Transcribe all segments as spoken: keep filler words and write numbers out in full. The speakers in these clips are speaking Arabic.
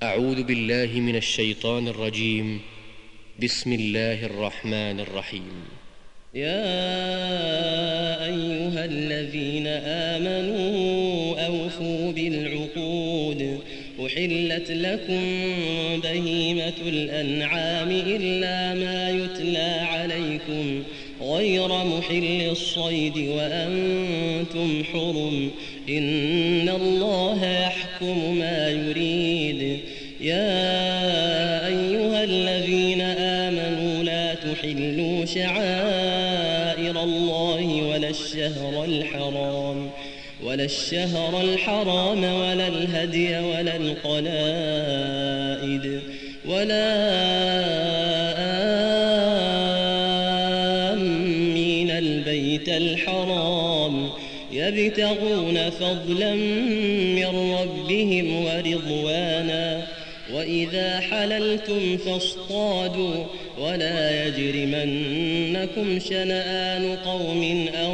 أعوذ بالله من الشيطان الرجيم. بسم الله الرحمن الرحيم. يا أيها الذين آمنوا أوفوا بالعقود أحلت لكم بهيمة الأنعام إلا ما يتلى عليكم غير محل الصيد وأنتم حرم إن الله يحكم ما يريد. يا أيها الذين آمنوا لا تحلوا شعائر الله ولا الشهر الحرام ولا الشهر الحرام ولا الهدي ولا القلائد ولا آمين البيت الحرام يبتغون فضلا من ربهم ورضوانا وإذا حللتم فاصطادوا ولا يجرمنكم شنآن قوم أن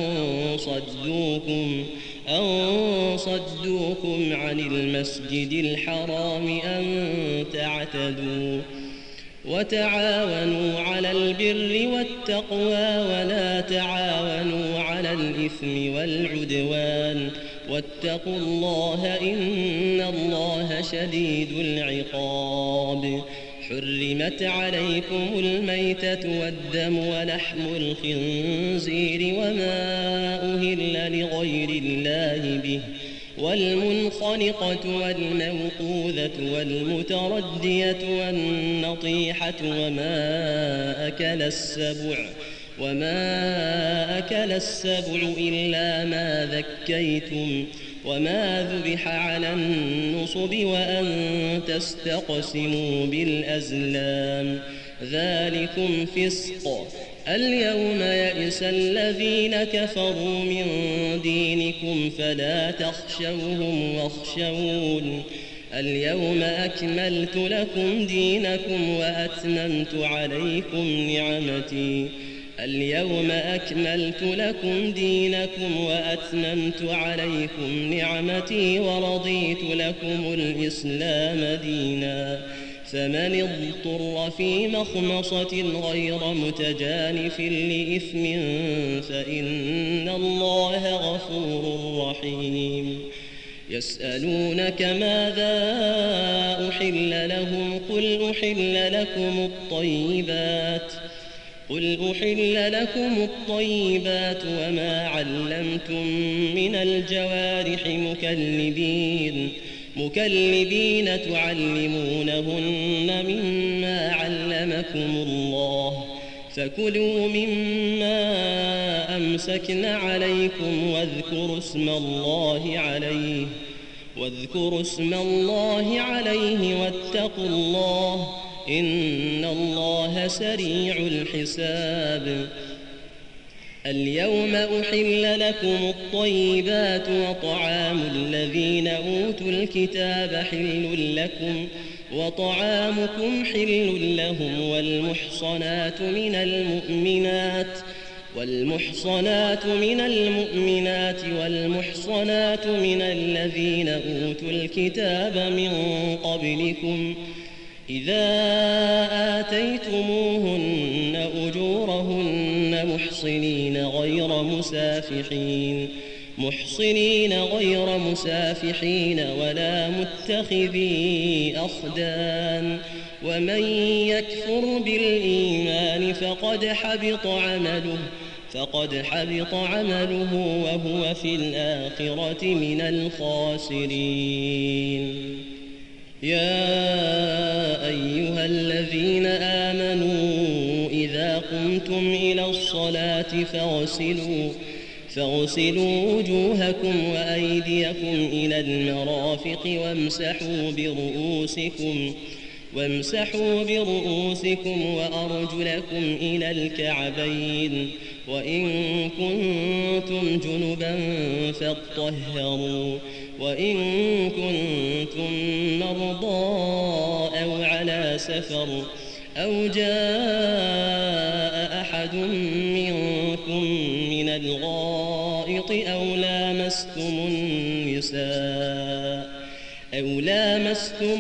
صدوكم أن صدوكم عن المسجد الحرام أن تعتدوا وتعاونوا على البر والتقوى ولا تعاونوا على الإثم والعدوان واتقوا الله إن الله شديد العقاب. حرمت عليكم الميتة والدم ولحم الخنزير وما أهل لغير الله به والمنخنقة والموقوذة والمتردية والنطيحة وما أكل السبع وما أكل السبع إلا ما ذكيتم وما ذبح على النصب وأن تستقسموا بالأزلام ذلكم فسق. اليوم يئس الذين كفروا من دينكم فلا تخشوهم واخشون اليوم أكملت لكم دينكم وأتممت عليكم نعمتي اليوم أكملت لكم دينكم وأتممت عليكم نعمتي ورضيت لكم الإسلام دينا. فمن اضطر في مخمصة غير متجانف لإثم فإن الله غفور رحيم. يسألونك ماذا أحل لهم قل أحل لكم الطيبات قل أحل لكم الطيبات وما علمتم من الجوارح مكلبين مكلبين تعلمونهن مما علمكم الله فكلوا مما أمسكن عليكم واذكروا اسم الله عليه واذكروا اسم الله عليه واتقوا الله إن الله سريع الحساب. اليوم أحل لكم الطيبات وطعام الذين أوتوا الكتاب حل لكم وطعامكم حل لهم والمحصنات من المؤمنات والمحصنات من المؤمنات والمحصنات من الذين أوتوا الكتاب من قبلكم إذا آتيتموهن أجورهن محصنين غير مسافحين محصنين غير مسافحين ولا متخذي أخدان ومن يكفر بالإيمان فقد حبط عمله فقد حبط عمله وهو في الآخرة من الخاسرين. يا أيها الذين آمنوا إذا قمتم إلى الصلاة فاغسلوا فاغسلوا وجوهكم وأيديكم إلى المرافق وامسحوا برؤوسكم وامسحوا برؤوسكم وأرجلكم إلى الكعبين وإن كنتم جنبا فاطهروا وإن كنتم مرضى أو على سفر أو جاء أحد منكم من الغائط أو لامستم النساء أو لامستم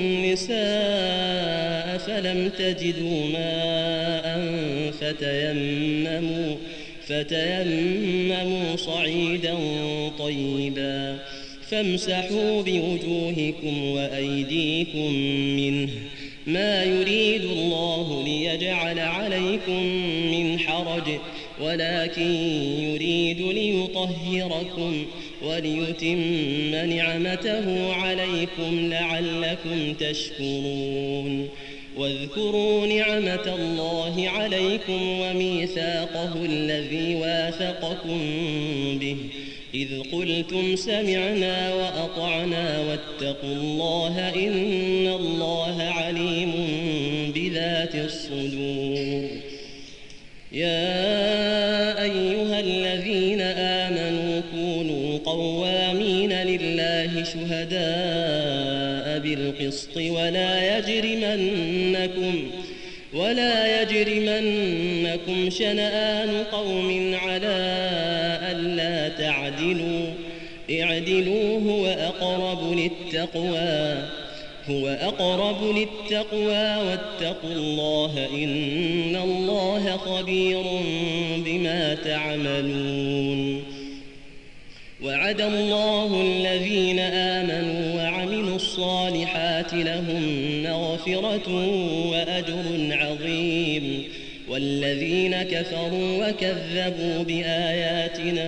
النساء فلم تجدوا ماء فتيمموا, فتيمموا صعيدا طيبا فامسحوا بوجوهكم وأيديكم منه ما يريد الله ليجعل عليكم من حرج ولكن يريد ليطهركم وليتم نعمته عليكم لعلكم تشكرون. واذكروا نعمة الله عليكم وميثاقه الذي واثقكم به إذ قلتم سمعنا وأطعنا واتقوا الله إن الله عليم بذات الصدور. يا أيها الذين آمنوا كونوا قوامين لله شهداء بالقسط ولا يجرمنكم ولا يجرمنكم شنآن قوم على ألا تعدلوا اعدلوا هو أقرب للتقوى هو أقرب للتقوى واتقوا الله إن الله خبير بما تعملون. وعد الله الذين آمنوا وعملوا الصالحات لهم مغفرة وأجر عظيم والذين كفروا وكذبوا بآياتنا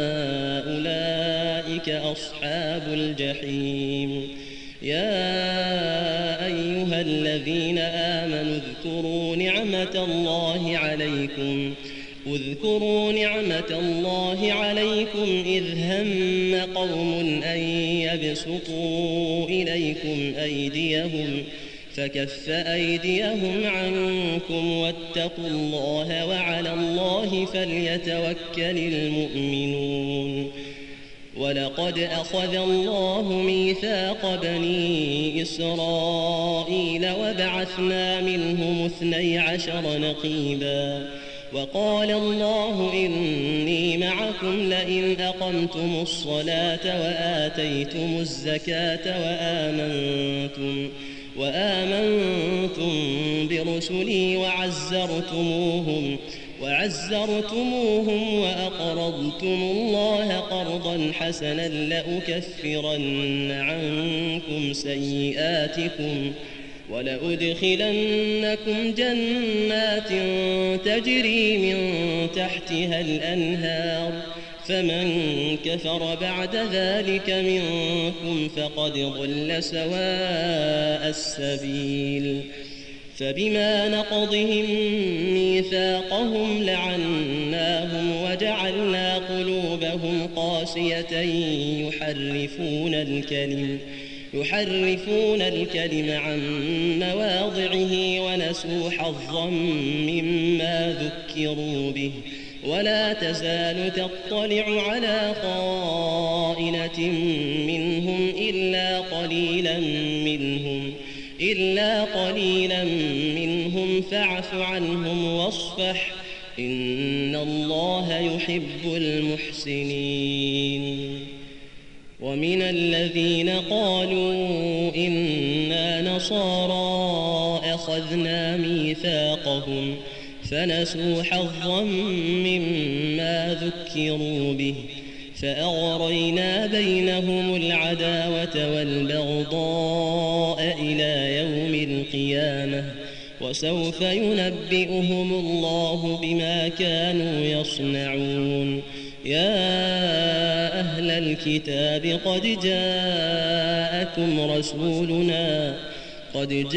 أولئك أصحاب الجحيم. يا أيها الذين آمنوا اذكروا نعمة الله عليكم اذكروا نعمة الله عليكم إذ هم قوم أن يبسطوا إليكم أيديهم فكف أيديهم عنكم واتقوا الله وعلى الله فليتوكل المؤمنون. ولقد أخذ الله ميثاق بني إسرائيل وبعثنا منهم اثني عشر نقيبا وقال الله إني معكم لئن أقمتم الصلاة وآتيتم الزكاة وآمنتم, وآمنتم برسلي وعزرتموهم وعزرتموهم وأقرضتم الله قرضا حسنا لأكفرن عنكم سيئاتكم ولأدخلنكم جنات تجري من تحتها الأنهار فمن كفر بعد ذلك منكم فقد ضل سواء السبيل. فبما نقضهم ميثاقهم لعناهم وجعلنا قلوبهم قاسية يحرفون الكلم يحرفون الكلم عن مواضعه ونسوا حظا مما ذكروا به ولا تزال تطلع على خائنة منهم إلا قليلا منهم إلا قليلا منهم فاعف عنهم واصفح إن الله يحب المحسنين. ومن الذين قالوا إنا نصارى أخذنا ميثاقهم فنسوا حظا مما ذكروا به فأغرينا بينهم العداوة والبغضاء إلى يوم القيامة وسوف ينبئهم الله بما كانوا يصنعون. يا أهل الكتاب قد جاءكم رسولنا قد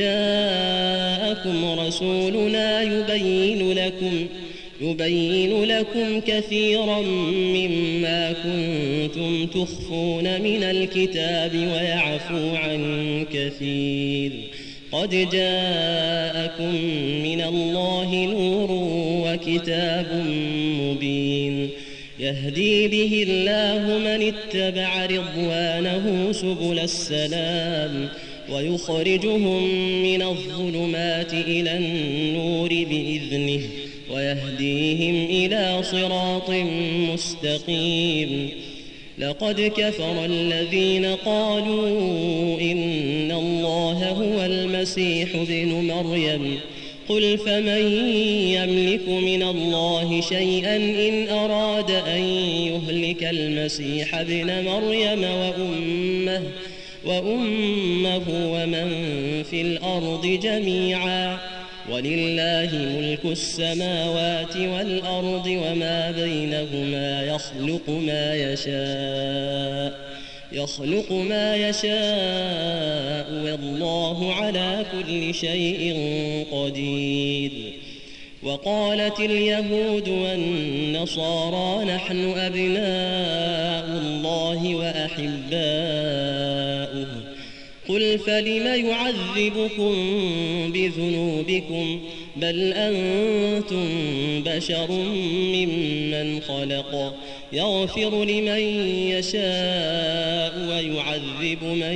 جاءكم رسولنا يبين لكم يبين لكم كثيرا مما كنتم تخفون من الكتاب ويعفو عن كثير. قد جاءكم من الله نور وكتاب مبين يهدي به الله من اتبع رضوانه سبل السلام ويخرجهم من الظلمات إلى النور بإذنه ويهديهم إلى صراط مستقيم. لقد كفر الذين قالوا إن الله هو المسيح ابن مريم قل فمن يملك من الله شيئا إن أراد أن يهلك المسيح ابن مريم وأمه, وأمه ومن في الأرض جميعا ولله ملك السماوات والأرض وما بينهما يخلق ما يشاء يخلق ما يشاء والله على كل شيء قدير. وقالت اليهود والنصارى نحن أبناء الله وأحباؤه قل فلم يعذبكم بذنوبكم بل أنتم بشر ممن خلق يغفر لمن يشاء ويعذب من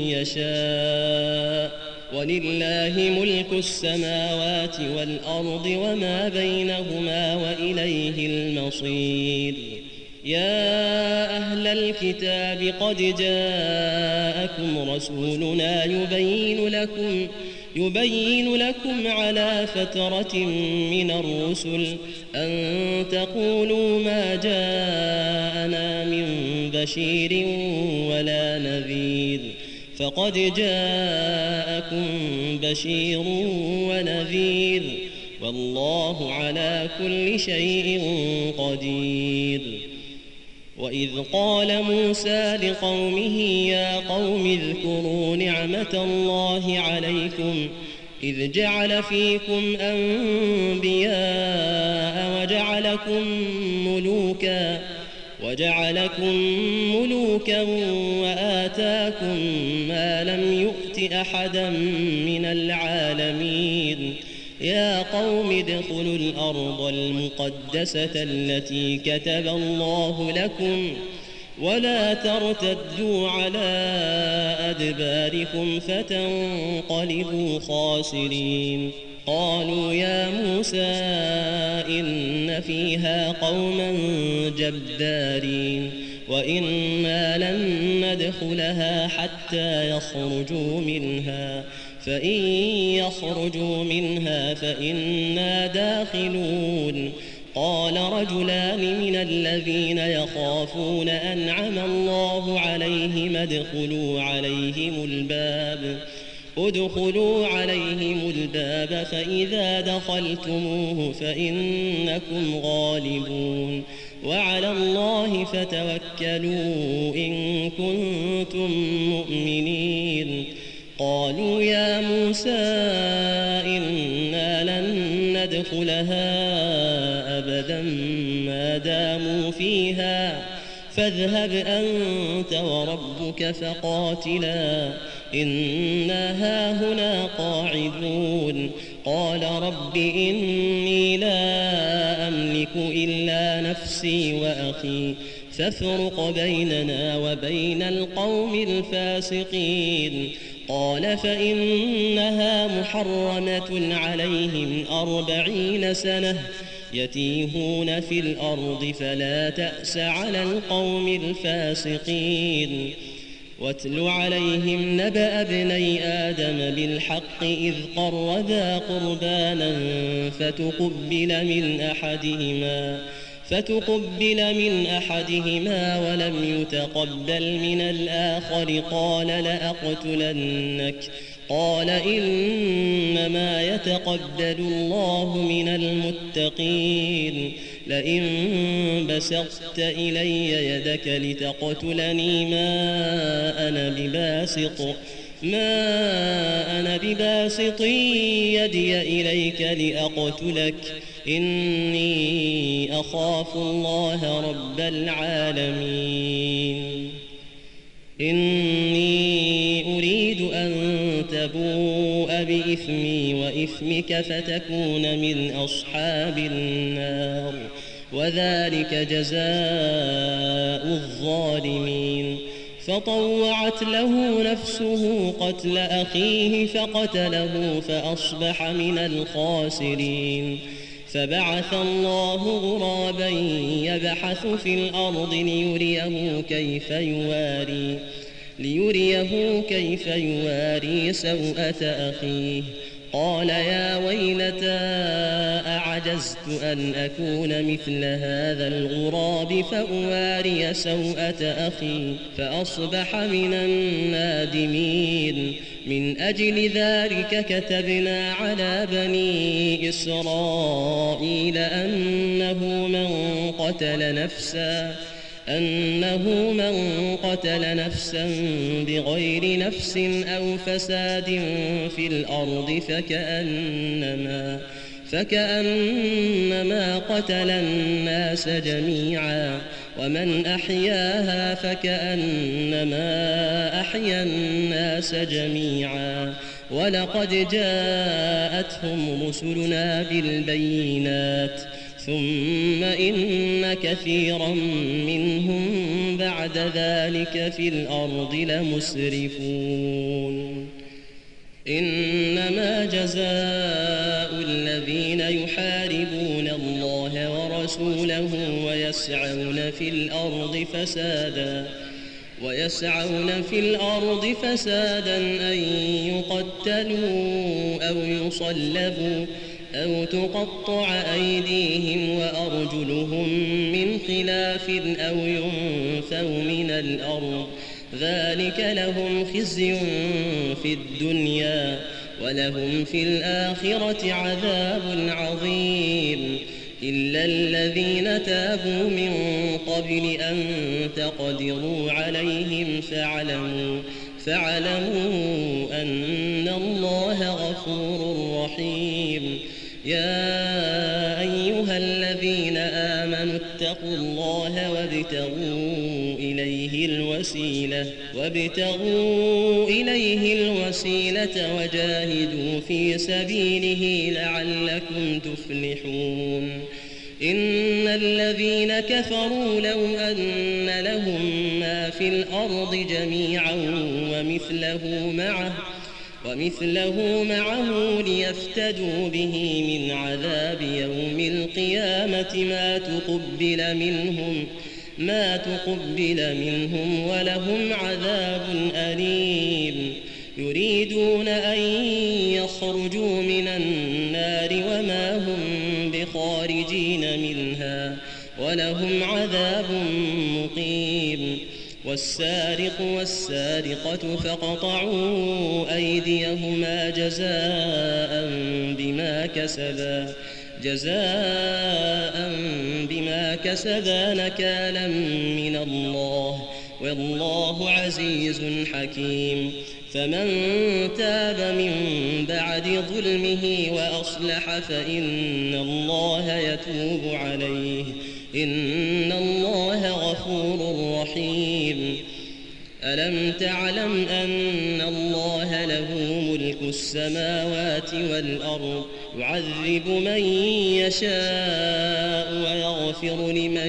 يشاء ولله ملك السماوات والأرض وما بينهما وإليه المصير. يا أهل الكتاب قد جاءكم رسولنا يبين لكم يبين لكم على فترة من الرسل أن تقولوا ما جاءنا من بشير ولا نذير فقد جاءكم بشير ونذير والله على كل شيء قدير. وإذ قال موسى لقومه يا قوم اذكروا نعمة الله عليكم إذ جعل فيكم أنبياء وجعلكم ملوكا وجعلكم ملوكا وآتاكم ما لم يؤت أحدا من العالمين. يا قوم ادخلوا الأرض المقدسة التي كتب الله لكم ولا ترتدوا على أدباركم فتنقلبوا خاسرين. قالوا يا موسى إن فيها قوما جبارين وإنا لن ندخلها حتى يخرجوا منها فإن يخرجوا منها فإنا داخلون. قال رجلان من الذين يخافون أنعم الله عليهم ادخلوا عليهم الباب ادخلوا عليهم الباب فإذا دخلتموه فإنكم غالبون وعلى الله فتوكلوا إن كنتم مؤمنين. قالوا يا موسى إنا لن ندخلها أبدا ما داموا فيها فاذهب أنت وربك فقاتلا إنا هاهنا قاعدون. قال رب إني لا أملك إلا نفسي وأخي فافرق بيننا وبين القوم الفاسقين. قال فإنها محرمة عليهم أربعين سنة يتيهون في الأرض فلا تأس على القوم الفاسقين. واتل عليهم نبأ ابني آدم بالحق إذ قربا قربانا فتقبل من أحدهما فتقبل من أحدهما ولم يتقبل من الآخر قال لأقتلنك. قال إنما يتقبل الله من المتقين. لئن بسطت إلي يدك لتقتلني ما أنا بباسط ما أنا بباسط يدي إليك لأقتلك إني أخاف الله رب العالمين. إني أريد أن تبوء بإثمي وإثمك فتكون من أصحاب النار وذلك جزاء الظالمين. فطوعت له نفسه قتل أخيه فقتله فأصبح من الخاسرين. فبعث الله غرابا يبحث في الأرض ليريه كيف يواري ليريه كيف يواري سوءة أخيه قال يا ويلتى أعجزت أن أكون مثل هذا الغراب فأواري سوءة أخي فأصبح من النادمين من أجل ذلك كتبنا على بني إسرائيل أنه من قتل نفسا أنه من قتل نفسا بغير نفس أو فساد في الأرض فكأنما فكأنما قتل الناس جميعا ومن أحياها فكأنما أحيا الناس جميعا ولقد جاءتهم رسلنا بالبينات ثم إن كثيرا منهم بعد ذلك في الأرض لمسرفون إنما جزاء الذين يحاربون الله ورسوله ويسعون في الأرض فسادا ويسعون في الأرض فسادا أن يقتلوا أو يصلبوا أو تقطع أيديهم وأرجلهم من خلاف أو ينفوا من الأرض ذلك لهم خزي في الدنيا ولهم في الآخرة عذاب عظيم إلا الذين تابوا من قبل أن تقدروا عليهم فاعلموا فاعلموا أن الله غفور رحيم يا أيها الذين آمنوا اتقوا الله وابتغوا إليه الوسيلة وابتغوا إليه الوسيلة وجاهدوا في سبيله لعلكم تفلحون إن الذين كفروا لو أن لهم ما في الأرض جميعا ومثله معه ومثله معه ليفتدوا به من عذاب يوم القيامة ما تقبل منهم ما تقبل منهم ولهم عذاب أليم يريدون أن يخرجوا من النار وما هم بخارجين منها ولهم عذاب مقيم والسارق والسارقة فاقطعوا أيديهما جزاء بما كسبا جزاء بما كسبا نكالا من الله والله عزيز حكيم فمن تاب من بعد ظلمه وأصلح فإن الله يتوب عليه إن الله غفور رحيم ألم تعلم أن الله له ملك السماوات والأرض يعذب من يشاء ويغفر لمن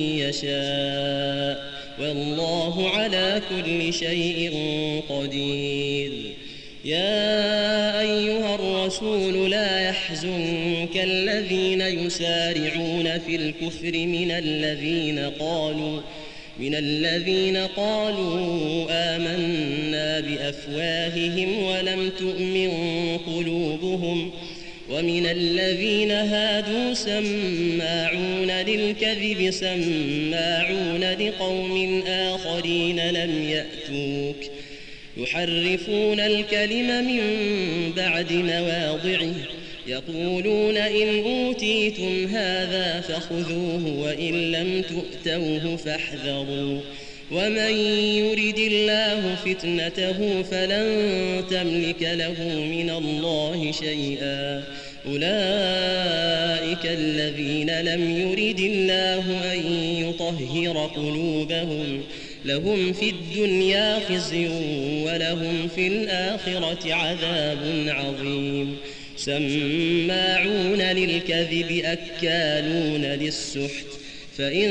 يشاء والله على كل شيء قدير يا أيها الرسول لا يحزنك الذين يسارعون في الكفر من الذين قالوا من الذين قالوا آمنا بأفواههم ولم تؤمن قلوبهم ومن الذين هادوا سماعون للكذب سماعون لقوم آخرين لم يأتوك يحرفون الكلم من بعد مواضعه يقولون إن أوتيتم هذا فخذوه وإن لم تؤتوه فاحذروا ومن يرد الله فتنته فلن تملك له من الله شيئا أولئك الذين لم يرد الله أن يطهر قلوبهم لهم في الدنيا خزي ولهم في الآخرة عذاب عظيم سماعون للكذب أكالون للسحت فإن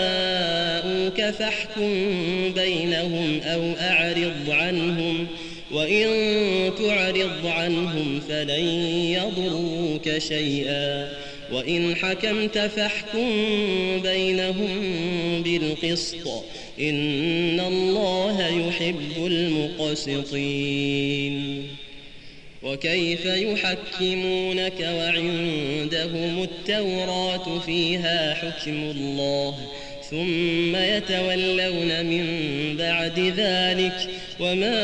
جاءوك فاحكم بينهم أو أعرض عنهم وإن تعرض عنهم فلن يضروك شيئا وإن حكمت فاحكم بينهم بالقسط إن الله يحب المقسطين. وكيف يحكمونك وعندهم التوراة فيها حكم الله ثم يتولون من بعد ذلك وما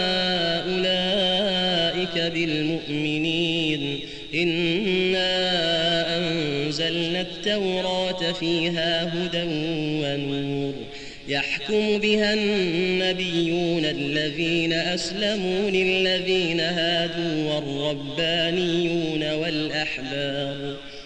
أولئك بالمؤمنين. إنا أنزلنا التوراة فيها هدى ونور يحكم بها النبيون الذين أسلموا للذين هادوا والربانيون والأحبار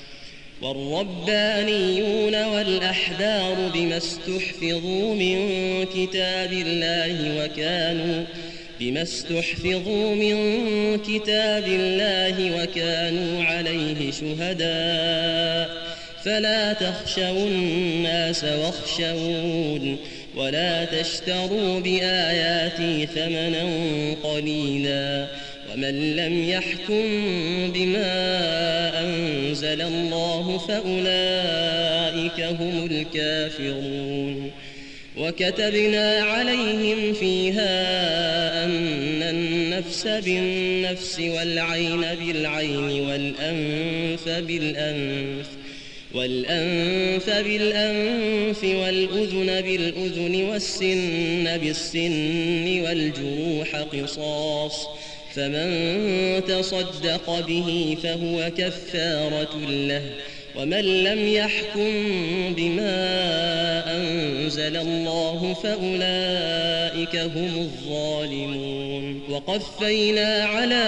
والربانيون والأحبار بما استحفظوا من كتاب الله وكانوا بما استحفظوا من كتاب الله وكانوا عليه شهداء فلا تخشوا الناس واخشون ولا تشتروا بآياتي ثمنا قليلا ومن لم يحكم بما أنزل الله فأولئك هم الكافرون. وكتبنا عليهم فيها أن النفس بالنفس والعين بالعين والأنف بالأنف والأنف بالأنف والأذن بالأذن والسن بالسن والجروح قصاص فمن تصدق به فهو كفارة له ومن لم يحكم بما أنزل الله فأولئك هم الظالمون. وقفينا على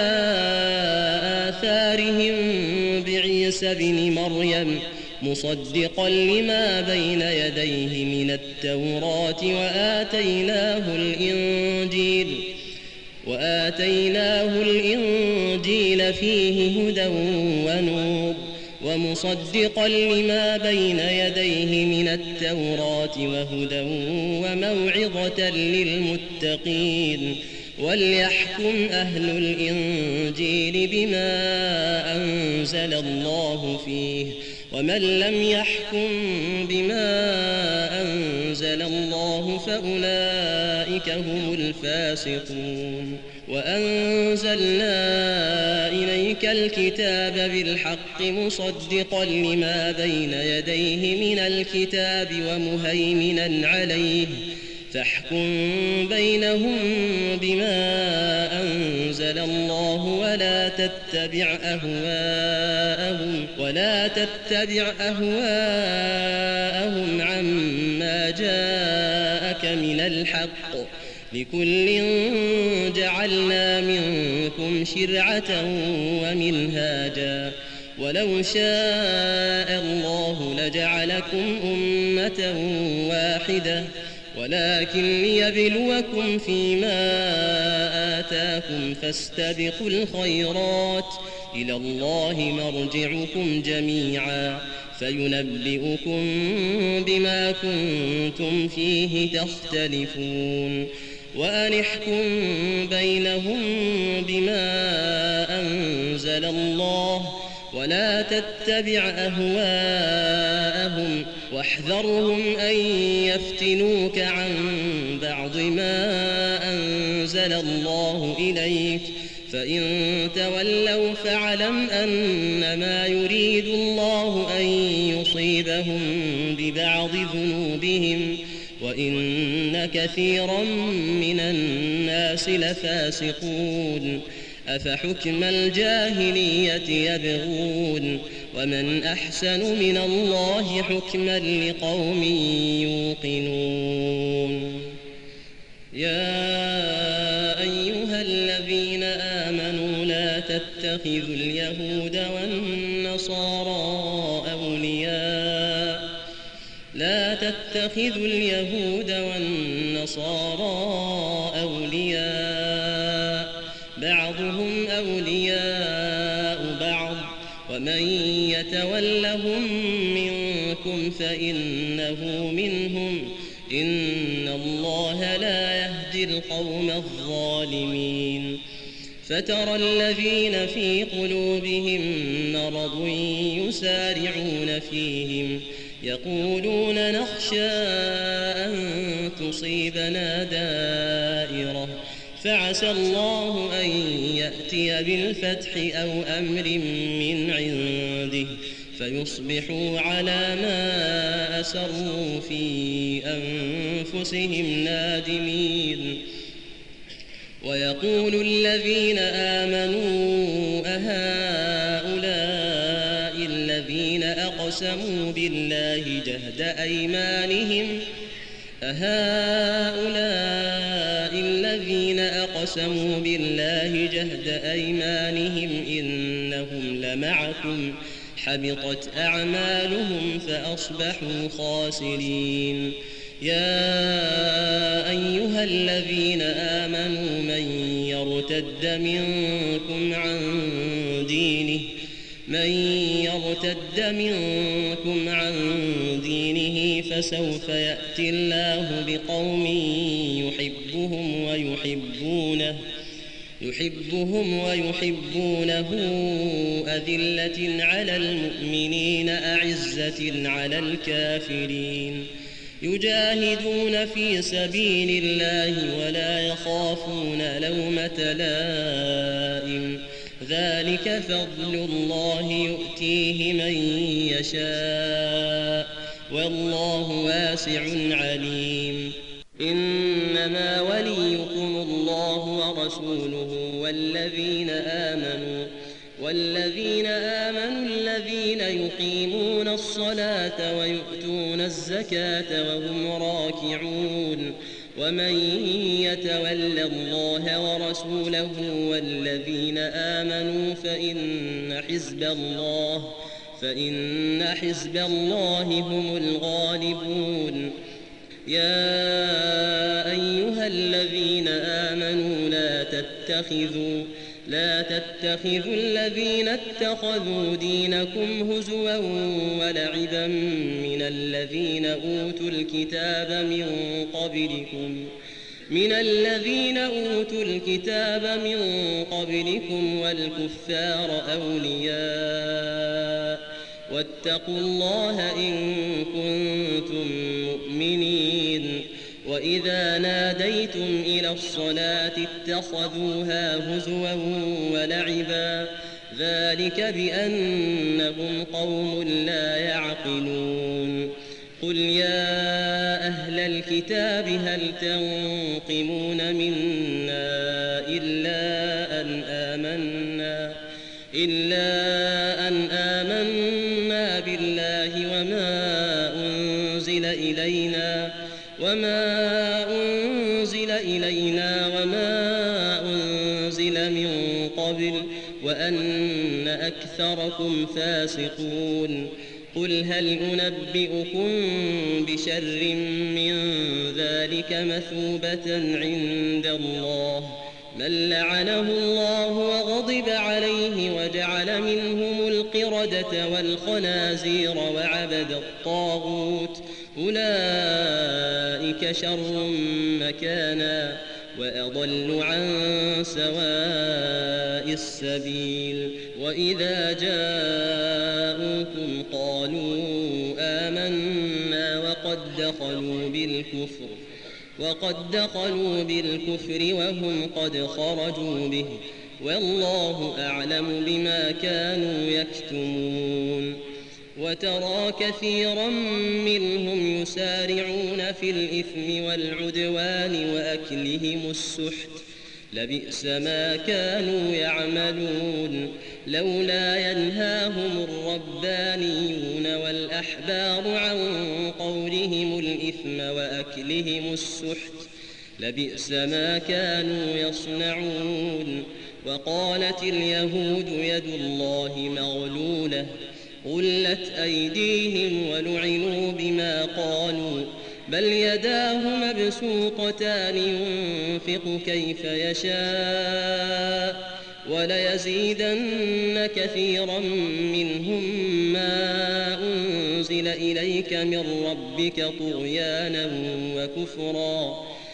آثارهم بعيسى ابن مريم مصدقا لما بين يديه من التوراة وآتيناه الإنجيل وآتيناه الإنجيل فيه هدى ونور ومصدقا لما بين يديه من التوراة وهدى وموعظة للمتقين. وليحكم أهل الإنجيل بما أنزل الله فيه ومن لم يحكم بما أنزل الله فأولئك هم الفاسقون. وأنزلنا إليك الكتاب بالحق مصدقا لما بين يديه من الكتاب ومهيمنا عليه فاحكم بينهم بما أنزل الله ولا تتبع أهواءهم ولا تتبع أهواءهم عما جاءك من الحق لكل جعلنا منكم شرعة ومنهاجا ولو شاء الله لجعلكم أمة واحدة ولكن ليبلوكم فيما آتاكم فاستبقوا الخيرات إلى الله مرجعكم جميعا فينبئكم بما كنتم فيه تختلفون. وأن احكم بينهم بما أنزل الله ولا تتبع أهواءهم واحذرهم أن يفتنوك عن بعض ما أنزل الله إليك فإن تولوا فاعلم أنما يريد الله أن يصيبهم ببعض ذنوبهم وإن كثيرا من الناس لفاسقون. أفحكم الجاهلية يبغون ومن أحسن من الله حكما لقوم يوقنون. يا أيها الذين آمنوا لا تتخذوا اليهود والنصارى أولياء لا تتخذوا اليهود والنصارى أولياء بعضهم أولياء بعض ومن يتولهم منكم فإنه منهم إن الله لا يهدي تهدي القوم الظالمين فترى الذين في قلوبهم مرض يسارعون فيهم يقولون نخشى أن تصيبنا دائرة فعسى الله أن يأتي بالفتح أو أمر من عنده فيصبحوا على ما أسروا في أنفسهم نادمين ويقول الذين آمنوا أهؤلاء الذين أقسموا بالله جهد أيمانهم أهؤلاء الذين أقسموا بالله جهد أيمانهم إنهم لمعكم حبطت أعمالهم فأصبحوا خاسرين يا أيها الذين آمنوا من يرتد منكم عن دينه من يرتد منكم عن دينه فسوف يأتي الله بقوم يحبهم ويحبونه يحبهم ويحبونه أذلة على المؤمنين أعزة على الكافرين يجاهدون في سبيل الله ولا يخافون لومة لائم ذلك فضل الله يؤتيه من يشاء والله واسع عليم إنما وليكم الله ورسوله والذين آمنوا والذين آمنوا الذين يقيمون الصلاة ويؤتون الزكاة وهم راكعون ومن يتول الله ورسوله والذين آمنوا فإن حزب الله فإن حزب الله هم الغالبون يا أيها الذين آمنوا لا تتخذوا لا تتخذوا الذين اتخذوا دينكم هزوا ولعبا من الذين أوتوا الكتاب من قبلكم من الذين أوتوا الكتاب من قبلكم والكفار أولياء واتقوا الله إن كنتم مؤمنين وإذا ناديتم إلى الصلاة اتخذوها هزوا ولعبا ذلك بأنهم قوم لا يعقلون قل يا أهل الكتاب هل تنقمون منا إلا أن آمنا إلا أن آمنا بالله وما أنزل إلينا وما أنزل إلينا وما أنزل من قبل وأن أكثركم فاسقون قل هل أنبئكم بشر من ذلك مثوبة عند الله من لعنه الله وغضب عليه وجعل منهم القردة والخنازير وعبد الطاغوت أولئك شر مكانا وأضل عن سواء السبيل وإذا جاءوكم قالوا آمنا وقد دخلوا بالكفر وقد دخلوا بالكفر وهم قد خرجوا به والله أعلم بما كانوا يكتمون وترى كثيرا منهم يسارعون في الإثم والعدوان وأكلهم السحت لبئس ما كانوا يعملون لولا ينهاهم الربانيون والأحبار عن قولهم الإثم وأكلهم السحت لبئس ما كانوا يصنعون وقالت اليهود يد الله مغلولة غلت أيديهم ولعنوا بما قالوا بل يداه مبسوطتان ينفق كيف يشاء وليزيدن كثيرا منهم ما أنزل إليك من ربك طغيانا وكفرا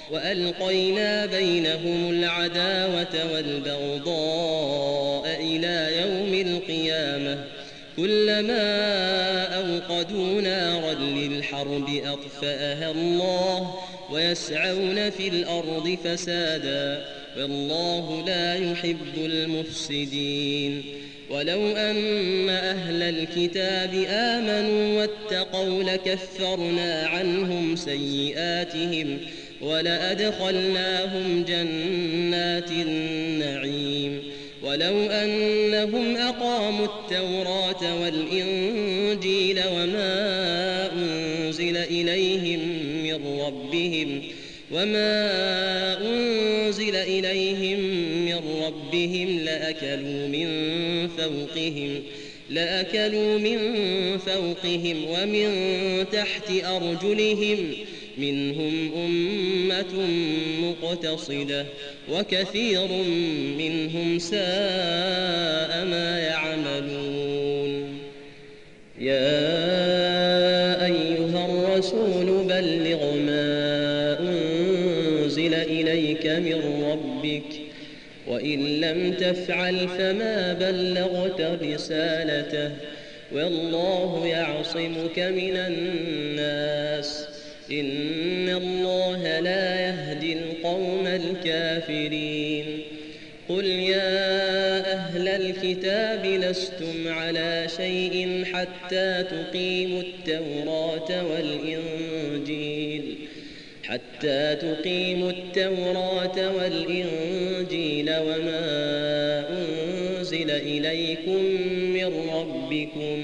وألقينا بينهم العداوة والبغضاء إلى يوم القيامة كلما أوقدوا نارا للحرب أطفأها الله ويسعون في الأرض فسادا والله لا يحب المفسدين ولو أن أهل الكتاب آمنوا واتقوا لكفرنا عنهم سيئاتهم ولأدخلناهم جنات النعيم ولو أنهم أقاموا التوراة والإنجيل وما أنزل إليهم من ربهم وما أنزل إليهم من ربهم لأكلوا من فوقهم لأكلوا من فوقهم ومن تحت أرجلهم منهم أمة مقتصدة وكثير منهم ساء ما يعملون يا أيها الرسول بلغ ما أنزل إليك من ربك وإن لم تفعل فما بلغت رسالته والله يعصمك من الناس إن الله لا يهدي القوم الكافرين قل يا أهل الكتاب لستم على شيء حتى تقيموا التوراة والإنجيل حتى تقيموا التوراة والإنجيل وما أنزل إليكم من ربكم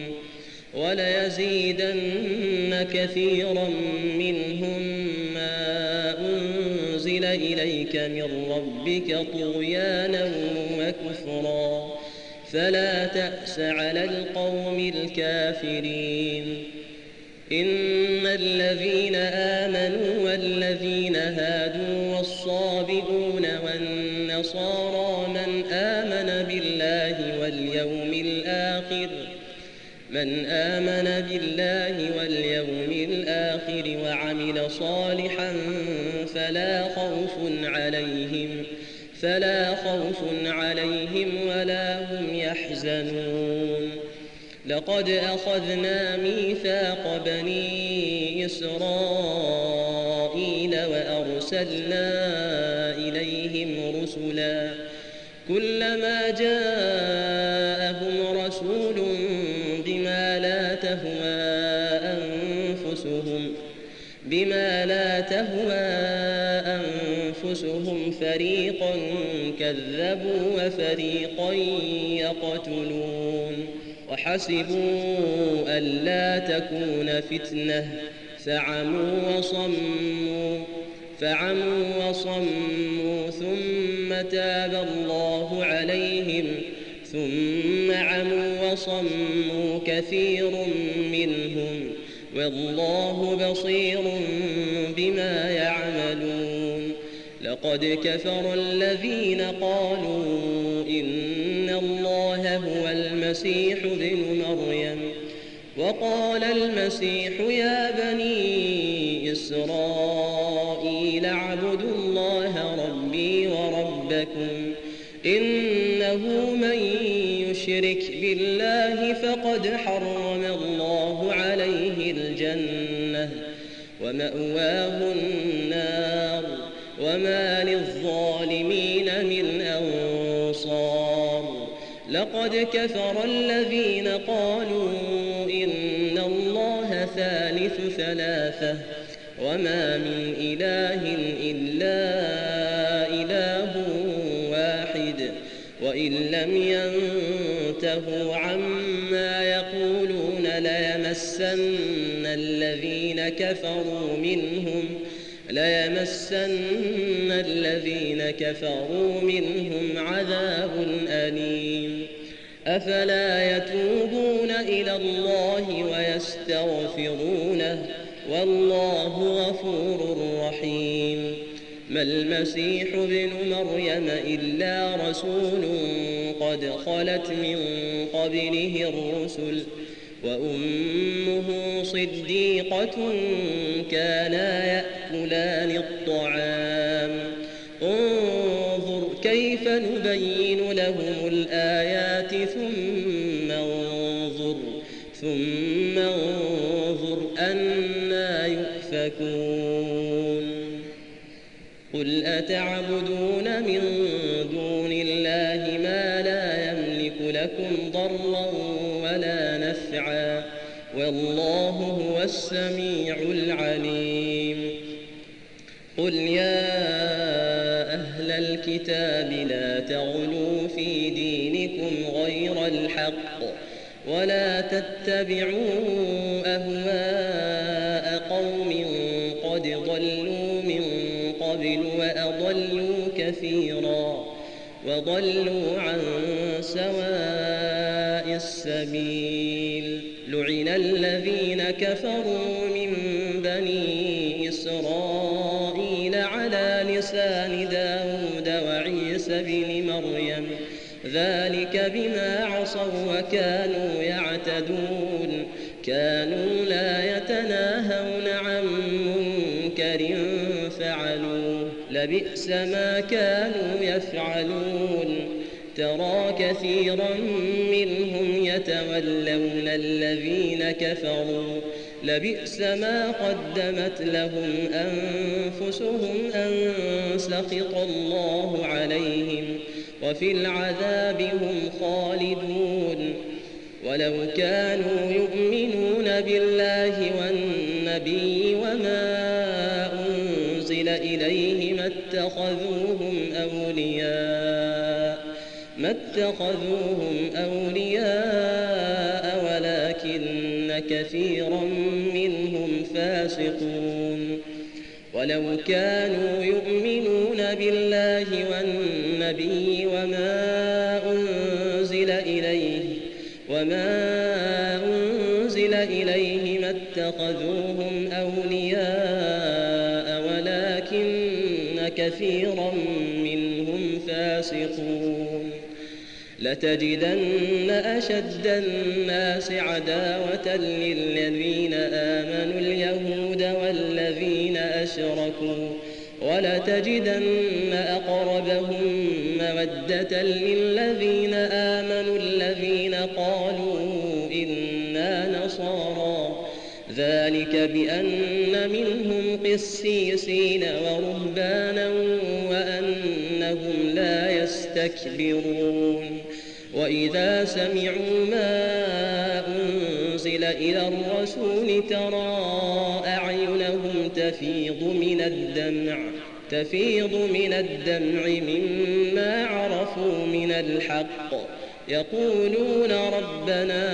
وليزيدن كثيرا منهم ما أنزل إليك من ربك طغيانا وكفرا فلا تأس على القوم الكافرين إن الذين آمنوا والذين هادوا والصابئون والنصارى من آمن بالله واليوم الآخر من آمن بالله واليوم الآخر وعمل صالحا فلا خوف عليهم فلا خوف عليهم ولا هم يحزنون لقد أخذنا ميثاق بني إسرائيل وأرسلنا إليهم رسلا كلما جاءهم رسول بما لا تهوى أنفسهم بما لا تهوى أنفسهم فريقا كذبوا وفريقا يقتلون وحسبوا ألا تكون فتنة فعموا وصموا فعموا وصموا ثم تاب الله عليهم ثم عموا وصموا كثير منهم والله بصير بما يعملون لقد كفر الذين قالوا إن الله هو المسيح ابن مريم وقال المسيح يا بني إسرائيل اعبدوا الله ربي وربكم إنه من يشرك بالله فقد حرم الله عليه الجنة ومأواه النار وما للظالمين من أنصار لقد كفر الذين قالوا إن الله ثالث ثلاثة وما من إله إلا إله واحد وإن لم ينتهوا عما يقولون ليمسن الذين كفروا منهم ليمسن الذين كفروا منهم عذاب أليم أفلا يتوبون إلى الله ويستغفرونه والله غفور رحيم ما المسيح ابن مريم إلا رسول قد خلت من قبله الرسل وأمه صديقة كانا يأكلان الطعام انظر كيف نبين لهم الآيات ثم انظر ثم انظر أنى يؤفكون قل أتعبدون من دون الله ما لا يملك لكم ضرا ولا نفعا والله هو السميع العليم قل يا أهل الكتاب لا تغلوا في دينكم غير الحق ولا تتبعوا أهواء قوم قد ضلوا من قبل وأضلوا كثيرا وضلوا عن سواء السبيل لعن الذين كفروا من بني إسرائيل على لسان داود وعيسى بن مريم ذلك بما عصوا وكانوا يعتدون كانوا لا يتناهون عن منكر فعلوه لبئس ما كانوا يفعلون ترى كثيرا منهم يتولون الذين كفروا لبئس ما قدمت لهم أنفسهم أن سخط الله عليهم وفي العذاب هم خالدون ولو كانوا يؤمنون بالله والنبي وما أنزل إليه ما اتخذوهم أولياء ما اتخذوهم أولياء ولكن كثيرا منهم فاسقون ولو كانوا يؤمنون بالله والنبي وما أنزل إليه وما أنزل إليه ما اتخذوهم أولياء ولكن كثيرا منهم فاسقون لتجدن أشد الناس عداوة للذين آمنوا اليهود والذين أشركوا ولتجدن أقربهم مودة للذين آمنوا الذين قالوا إنا نصارى ذلك بأن منهم قسيسين ورهبانا وأنهم لا يستكبرون وإذا سمعوا ما أنزل إلى الرسول ترى أعينهم تفيض من الدمع تفيض من الدمع مما عرفوا من الحق يقولون ربنا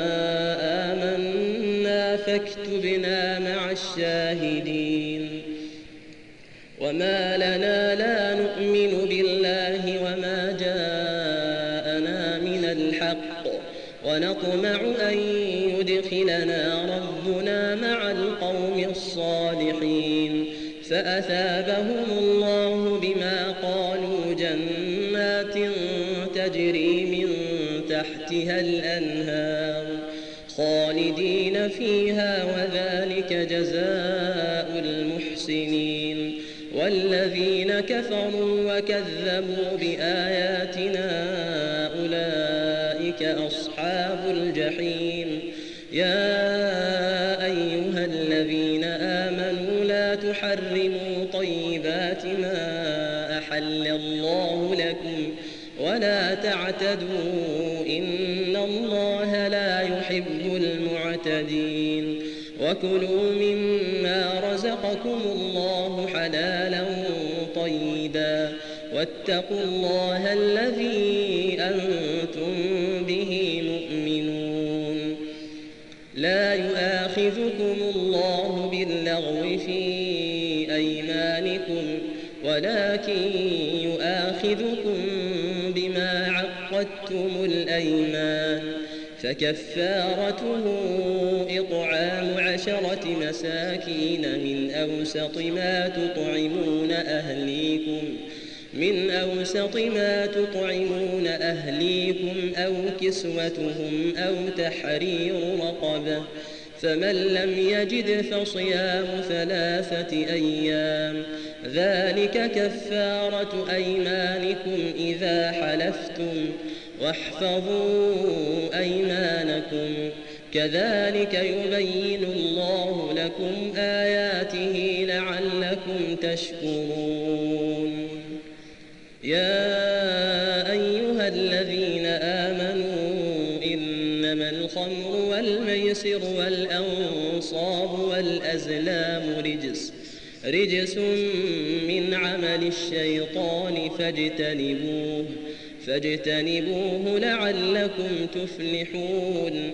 آمنا فاكتبنا مع الشاهدين وما لنا لا نؤمن بالله وما جاءنا من الحق ونطمع أن يدخلنا ربنا مع القوم الصالحين فأثابهم الله بما قالوا جنات تجري من تحتها الأنهار خالدين فيها وذلك جزاء المحسنين والذين كفروا وكذبوا بآياتنا أولئك أصحاب الجحيم يا أيها الذين آمنوا لا تحرموا طيبات ما أحل الله لكم ولا تعتدوا إن الله لا يحب المعتدين وكلوا مما رزقكم الله حلالا طيبا واتقوا الله الذي أنتم به مؤمنون لا يؤاخذكم الله باللغو في أيمانكم ولكن يؤاخذكم بما عقدتم الأيمان فكفارته إطعام عشرة مساكين من أوسط ما تطعمون أهليكم من أوسط ما تطعمون أهليكم أو كسوتهم أو تحرير رقبة، فمن لم يجد فصيام ثلاثة أيام، ذلك كفارة أيمانكم إذا حلفتم، واحفظوا أيمانكم، كذلك يبين الله لكم آياته لعلكم تشكرون. يا أيها الذين آمنوا إنما الخمر والميسر والأنصاب والأزلام رجس رجس من عمل الشيطان فاجتنبوه فاجتنبوه لعلكم تفلحون.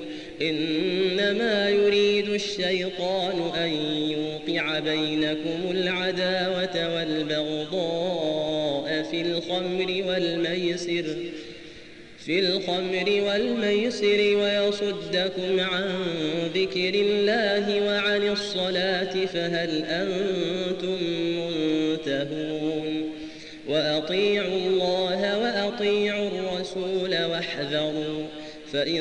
إنما يريد الشيطان أن يوقع بينكم العداوة والبغضاء في الخمر والميسر في الخمر والميسر ويصدكم عن ذكر الله وعن الصلاة فهل أنتم منتهون. وأطيعوا الله وأطيعوا الرسول واحذروا، فإن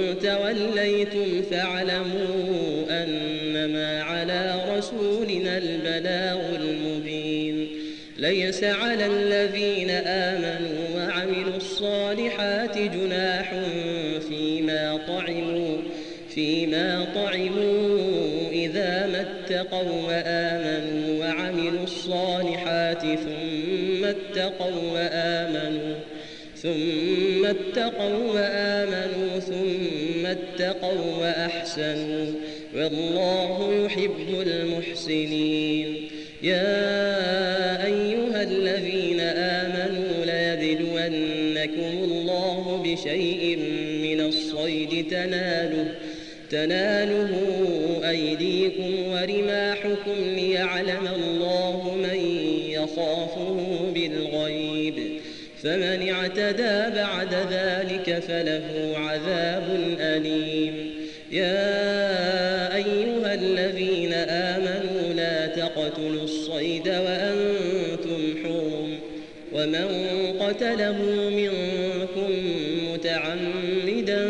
توليتم فاعلموا أنما على رسولنا البلاغ المبين. ليس على الذين آمنوا وعملوا الصالحات جناح فيما طعموا فيما طعموا إذا ما اتقوا وآمنوا وعملوا الصالحات ثم اتقوا وآمنوا ثم اتقوا وآمنوا ثم اتقوا وأحسنوا، والله يحب المحسنين. يا أيها الذين آمنوا ليبلونكم الله بشيء من الصيد تناله تناله أيديكم ورماحكم ليعلم الله من يخافه بالغيب، فمن اعتدى بعد ذلك فله عذاب أليم. يا أيها الذين آمنوا لا تقتلوا الصيد وأنتم حرم، ومن قتله منكم متعمدا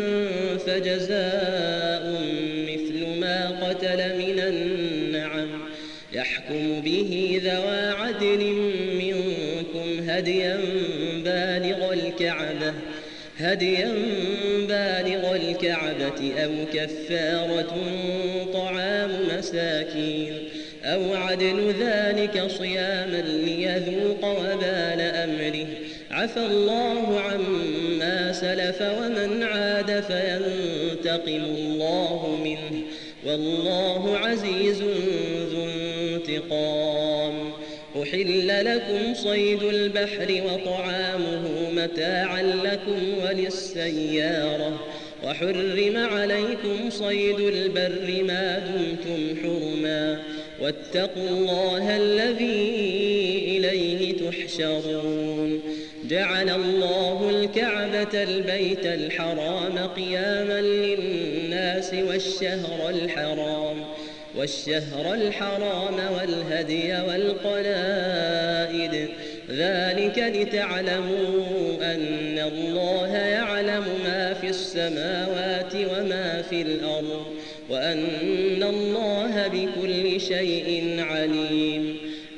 فجزاء مثل ما قتل من النعم، يحكم به ذوى عدل منكم هديا بالغ الكعبة هديا بالغ الكعبة أو كفارة طعام مساكين أو عدل ذلك صياما ليذوق وبال أمره. عفى الله عما سلف ومن عاد فينتقم الله منه، والله عزيز ذو انتقام. أحل لكم صيد البحر وطعامه متاعا لكم وللسيارة، وحرم عليكم صيد البر ما دمتم حرما، واتقوا الله الذي إليه تحشرون. جعل الله الكعبة البيت الحرام قياما للناس والشهر الحرام والشهر الحرام والهدي والقلائد، ذلك لتعلموا أن الله يعلم ما في السماوات وما في الأرض، وأن الله بكل شيء عليم.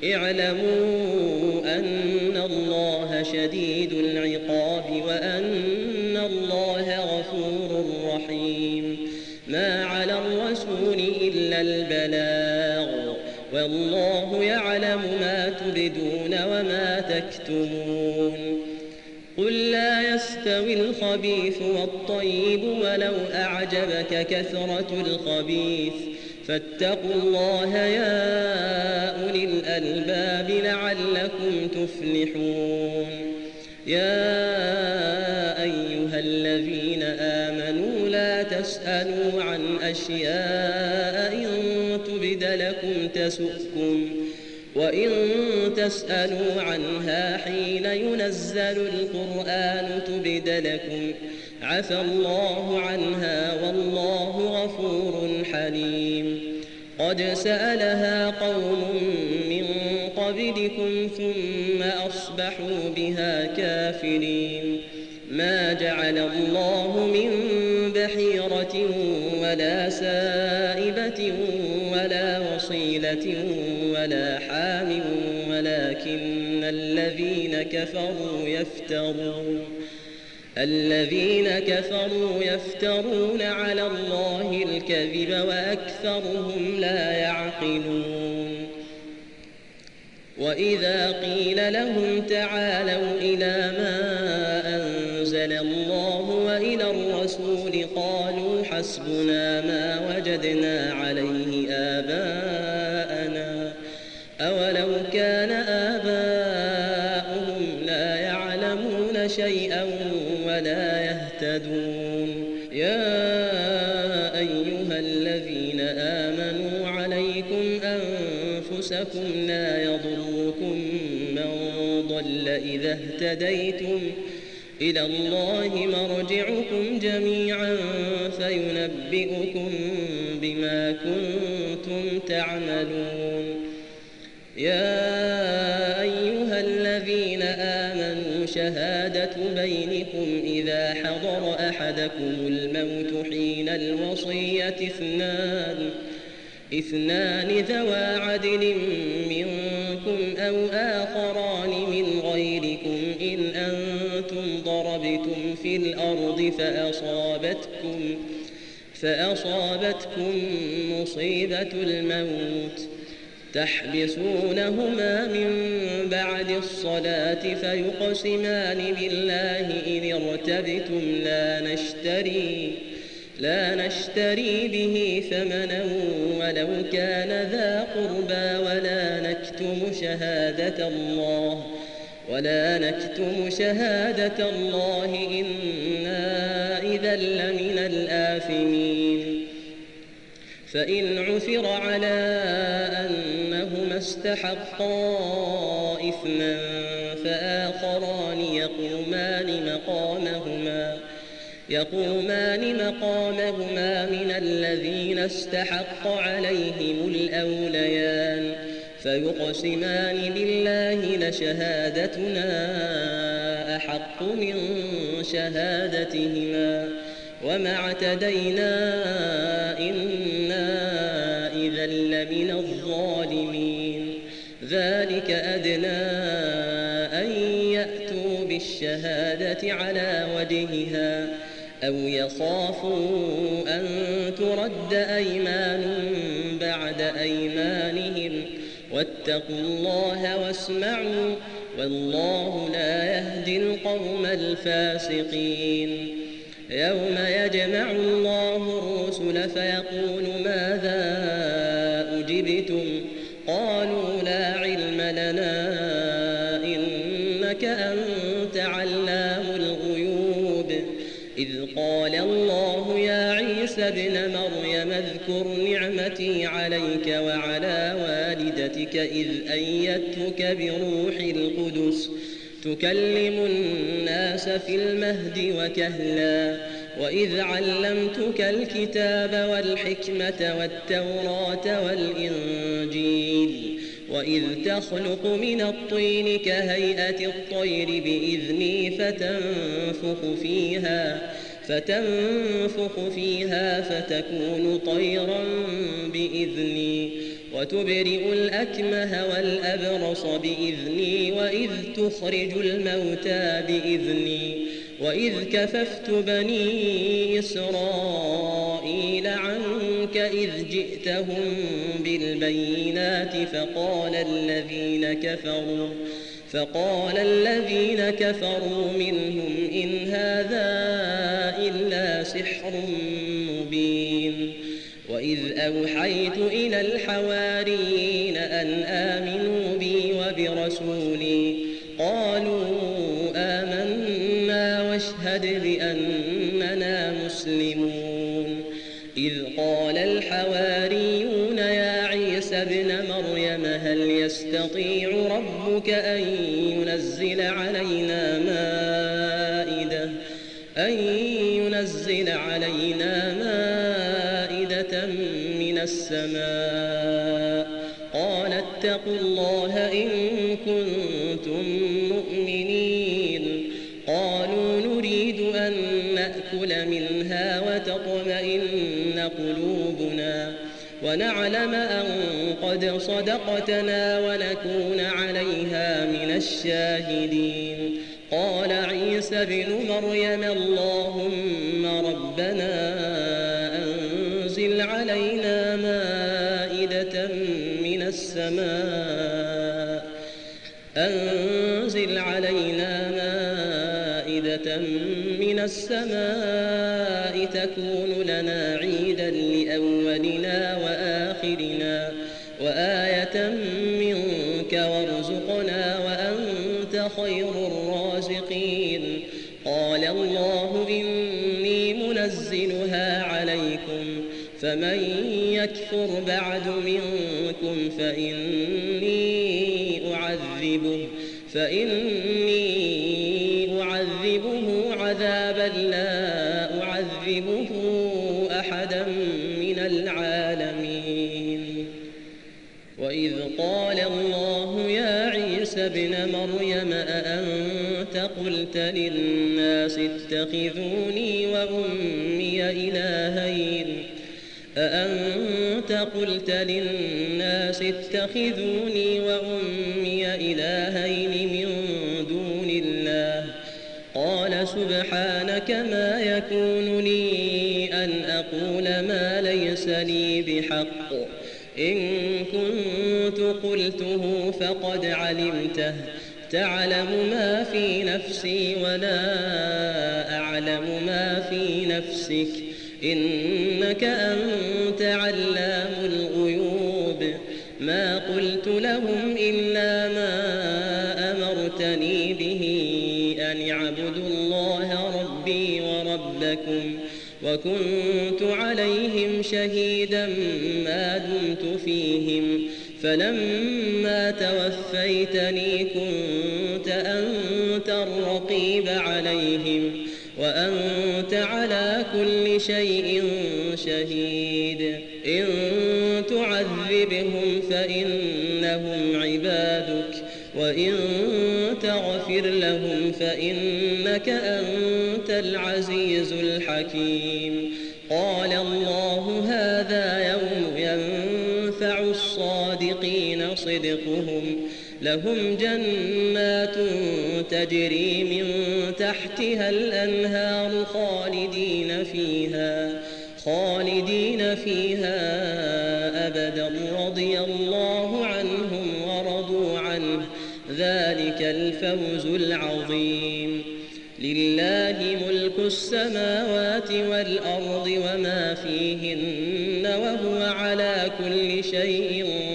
اعلموا أن الله شديد العقاب وأن الله غفور رحيم. ما على الرسول إلا البلاغ، والله يعلم ما تبدون وما تكتمون. قل لا يستوي الخبيث والطيب ولو أعجبك كثرة الخبيث، فاتقوا الله يا أولي الألباب لعلكم تفلحون. يا أيها الذين آمنوا لا تسألوا عن أشياء إن تبد لكم تسؤكم، وإن تسألوا عنها حين ينزل القرآن تبد لكم عفى الله عنها والله غفور حليم. قد سألها قوم من قبل مقابلكم ثم أصبحوا بها كافرين ما جعل الله من بحيرة ولا سائبة ولا وصيلة ولا حام ولكن الذين كفروا يفترون الذين كفروا يفترون على الله الكذب وأكثرهم لا يعقلون وإذا قيل لهم تعالوا إلى ما أنزل الله وإلى الرسول قالوا حسبنا ما وجدنا عليه آباءنا أولو كان آباؤهم لا يعلمون شيئا ولا يهتدون يا أيها الذين آمنوا عليكم أنفسكم لا يضركم من ضل إذا اهتديتم إلى الله مرجعكم جميعا فينبئكم بما كنتم تعملون يا أيها الذين آمنوا شهادة بينكم إذا حضر أحدكم الموت حين الوصية اثنان اثنان ذوى عدل منكم أو آخران من غيركم إن أنتم ضربتم في الأرض فأصابتكم فأصابتكم مصيبة الموت تحبسونهما من بعد الصلاة فيقسمان بالله إن ارتبتم لا نشتري لا نشتري به ثمنا ولو كان ذا قربى ولا نكتم شهادة الله ولا نكتم شهادة الله إنا إذا لمن الآثمين فإن عثر على أنهما استحقا إثما فآخران يقومان مقامهما يقومان مقامهما من الذين استحق عليهم الأوليان فيقسمان بالله لشهادتنا أحق من شهادتهما وما اعتدينا إنا إذا لمن الظالمين ذلك أدنى أن يأتوا بالشهادة على وجهها أو يخافوا أن ترد أيمان بعد أيمانهم واتقوا الله واسمعوا والله لا يهدي القوم الفاسقين يوم يجمع الله الرسل فيقول ماذا أجبتم قالوا لا علم لنا إنك أنت علام الغيوب إذ قال الله يا عيسى ابن مريم اذكر نعمتي عليك وعلى والدتك إذ أيدتك بروح القدس تكلم الناس في المهد وكهلا وإذ علمتك الكتاب والحكمة والتوراة والإنجيل وإذ تخلق من الطين كهيئة الطير بإذني فتنفخ فيها فتنفخ فيها فتكون طيرا بإذني وتبرئ الأكمه والأبرص بإذني وإذ تخرج الموتى بإذني وإذ كففت بني إسرائيل عنك إذ جئتهم بالبينات فقال الذين كفروا فقال الذين كفروا منهم إن هذا إلا سحر مبين وإذ أوحيت إلى الحواريين أن آمنوا بي وبرسولي قالوا آمنا واشهد بأننا مسلمون إذ قال الحواريون يا عيسى ابن مريم هل يستطيع ربك أن ينزل علينا مائدة أن ينزل علينا مائدة من السماء قال اتقوا الله إن كنتم مؤمنين قالوا نريد أن نأكل منها وتطمئن قلوبنا ونعلم أن قد صدقتنا ونكون عليها من الشاهدين قال عيسى ابن مريم اللهم ربنا أنزل علينا مائدة من السماء أنزل علينا مائدة من السماء تكون لنا عيدا لأولنا وآخرنا وآية منك وارزقنا وأنت خير الرازقين قال الله إني منزلها عليكم فمن يكفر بعد منكم فإني أعذبه فإني أعذبه عذابا لا أعذبه أحدا من العالمين وإذ قال الله يا عيسى ابن مريم أأنت قلت للناس اتخذوني وأمي إلهين أأنت قلت للناس اتخذوني وأمي إلهين من دون الله قال سبحانك ما يكون لي أن أقول ما ليس لي بحق إن كنت قلته فقد علمته تعلم ما في نفسي ولا أعلم ما في نفسك إنك أنت علام الغيوب ما قلت لهم إلا ما أمرتني به أن اعبدوا الله ربي وربكم وكنت عليهم شهيدا ما دمت فيهم فلما توفيتني كنت أنت الرقيب عليهم وأنت على كل شيء شهيد إن تعذبهم فإنهم عبادك وإن تغفر لهم فإنك أنت العزيز الحكيم قال الله هذا يوم ينفع الصادقين صدقهم لهم جنات تجري من تحتها الأنهار خالدين فيها خالدين فيها أبدا رضي الله عنهم ورضوا عنه ذلك الفوز العظيم لله ملك السماوات والأرض وما فيهن وهو على كل شيء